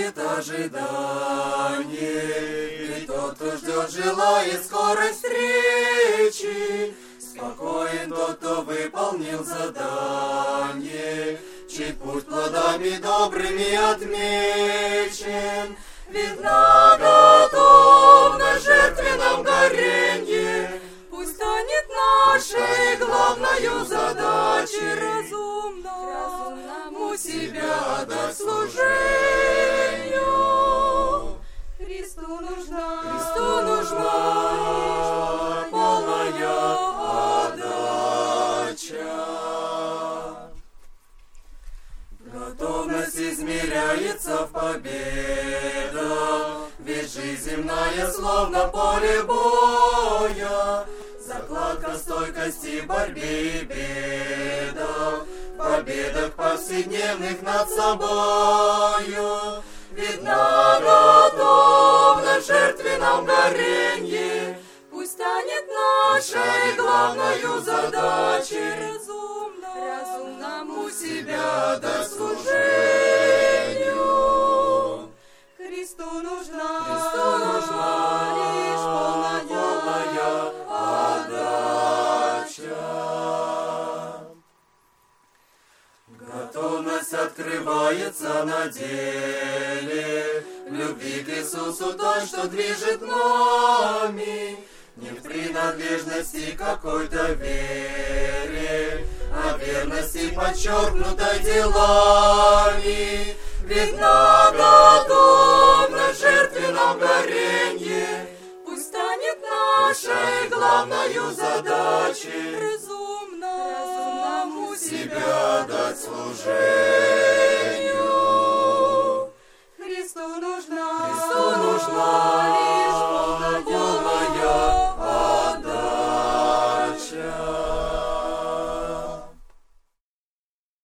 будет ожидание. И тот, кто ждет, желает скорой встречи. Спокоен тот, кто выполнил задание, чей путь плодами добрыми отмечен. Видна готовность жертвенном горенье, пусть станет нашей главною задачей разумному себя отдать служению. Христу нужна полная отдача. Готовность измеряется в победах, ведь жизнь земная словно поле боя. Закладка стойкости в борьбе и бедах, в победах повседневных над собою. Видна готовность в жертвенном горенье, пусть станет нашей главною задачей разумному себя дать служению. Христу нужна лишь полная отдача. Готовность открывается на деле любви к Иисусу той, что движет нами. Не в принадлежности какой-то вере, а верности, подчеркнутой делами. Видна готовность в жертвенном горенье, пусть станет нашей главною задачей разумному себя дать служение.